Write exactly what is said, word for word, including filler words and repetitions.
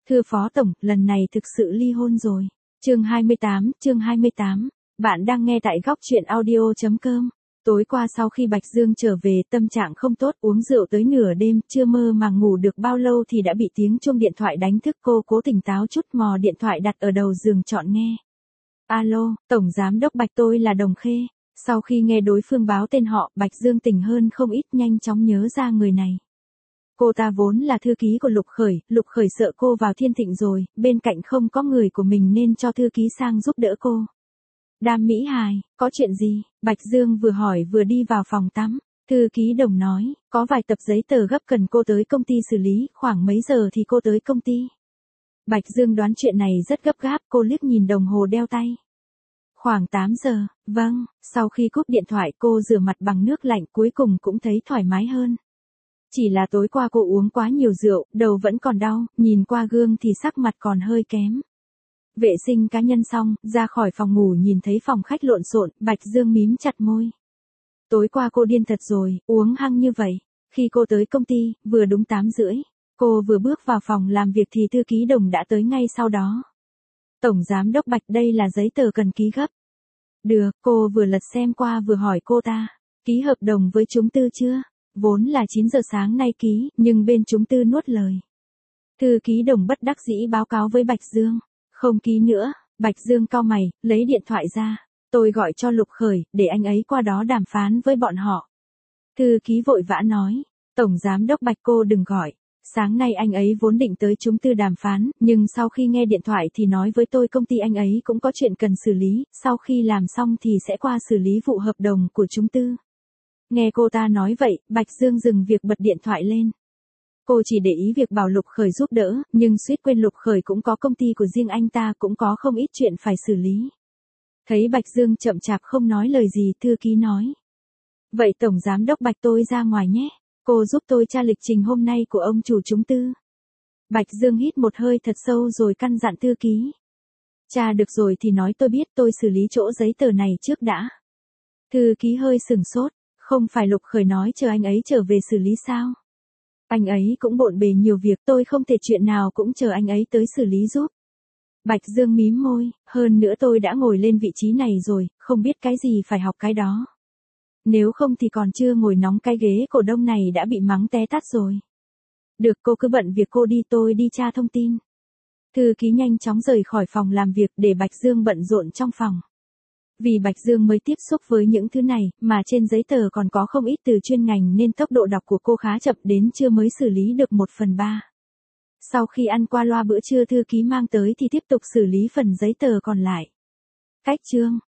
Thưa Phó Tổng, lần này thực sự ly hôn rồi. Chương hai mươi tám, chương hai mươi tám. Bạn đang nghe tại góc truyện audio chấm com. Tối qua sau khi Bạch Dương trở về, tâm trạng không tốt, uống rượu tới nửa đêm, chưa mơ màng ngủ được bao lâu thì đã bị tiếng chuông điện thoại đánh thức. Cô cố tỉnh táo chút, mò điện thoại đặt ở đầu giường chọn nghe. Alo, Tổng Giám đốc Bạch, tôi là Đồng Khê. Sau khi nghe đối phương báo tên họ, Bạch Dương tỉnh hơn không ít, nhanh chóng nhớ ra người này. Cô ta vốn là thư ký của Lục Khởi, Lục Khởi sợ cô vào Thiên Thịnh rồi, bên cạnh không có người của mình nên cho thư ký sang giúp đỡ cô. Đàm Mỹ Hài, có chuyện gì? Bạch Dương vừa hỏi vừa đi vào phòng tắm. Thư ký Đồng nói, có vài tập giấy tờ gấp cần cô tới công ty xử lý, khoảng mấy giờ thì cô tới công ty? Bạch Dương đoán chuyện này rất gấp gáp, cô liếc nhìn đồng hồ đeo tay. Khoảng tám giờ, vâng, sau khi cúp điện thoại cô rửa mặt bằng nước lạnh, cuối cùng cũng thấy thoải mái hơn. Chỉ là tối qua cô uống quá nhiều rượu, đầu vẫn còn đau, nhìn qua gương thì sắc mặt còn hơi kém. Vệ sinh cá nhân xong, ra khỏi phòng ngủ nhìn thấy phòng khách lộn xộn, Bạch Dương mím chặt môi. Tối qua cô điên thật rồi, uống hăng như vậy. Khi cô tới công ty, vừa đúng tám rưỡi, cô vừa bước vào phòng làm việc thì thư ký Đồng đã tới ngay sau đó. Tổng Giám đốc Bạch, đây là giấy tờ cần ký gấp. Được, cô vừa lật xem qua vừa hỏi cô ta, ký hợp đồng với chúng tư chưa? Vốn là chín giờ sáng nay ký, nhưng bên chúng tư nuốt lời. Thư ký Đồng bất đắc dĩ báo cáo với Bạch Dương. Không ký nữa. Bạch Dương cau mày, lấy điện thoại ra. Tôi gọi cho Lục Khởi, để anh ấy qua đó đàm phán với bọn họ. Thư ký vội vã nói. Tổng Giám đốc Bạch, cô đừng gọi. Sáng nay anh ấy vốn định tới chúng tư đàm phán, nhưng sau khi nghe điện thoại thì nói với tôi công ty anh ấy cũng có chuyện cần xử lý, sau khi làm xong thì sẽ qua xử lý vụ hợp đồng của chúng tư. Nghe cô ta nói vậy, Bạch Dương dừng việc bật điện thoại lên. Cô chỉ để ý việc bảo Lục Khởi giúp đỡ, nhưng suýt quên Lục Khởi cũng có công ty của riêng anh ta, cũng có không ít chuyện phải xử lý. Thấy Bạch Dương chậm chạp không nói lời gì, thư ký nói. Vậy Tổng Giám đốc Bạch, tôi ra ngoài nhé. Cô giúp tôi tra lịch trình hôm nay của ông chủ chúng tư. Bạch Dương hít một hơi thật sâu rồi căn dặn thư ký. Tra được rồi thì nói tôi biết, tôi xử lý chỗ giấy tờ này trước đã. Thư ký hơi sừng sốt. Không phải Lục Khởi nói chờ anh ấy trở về xử lý sao? Anh ấy cũng bộn bề nhiều việc, tôi không thể chuyện nào cũng chờ anh ấy tới xử lý giúp. Bạch Dương mím môi, hơn nữa tôi đã ngồi lên vị trí này rồi, không biết cái gì phải học cái đó. Nếu không thì còn chưa ngồi nóng cái ghế cổ đông này đã bị mắng té tát rồi. Được, cô cứ bận việc cô đi, tôi đi tra thông tin. Thư ký nhanh chóng rời khỏi phòng làm việc để Bạch Dương bận rộn trong phòng. Vì Bạch Dương mới tiếp xúc với những thứ này, mà trên giấy tờ còn có không ít từ chuyên ngành nên tốc độ đọc của cô khá chậm, đến trưa mới xử lý được một phần ba. Sau khi ăn qua loa bữa trưa thư ký mang tới thì tiếp tục xử lý phần giấy tờ còn lại. Cách chương,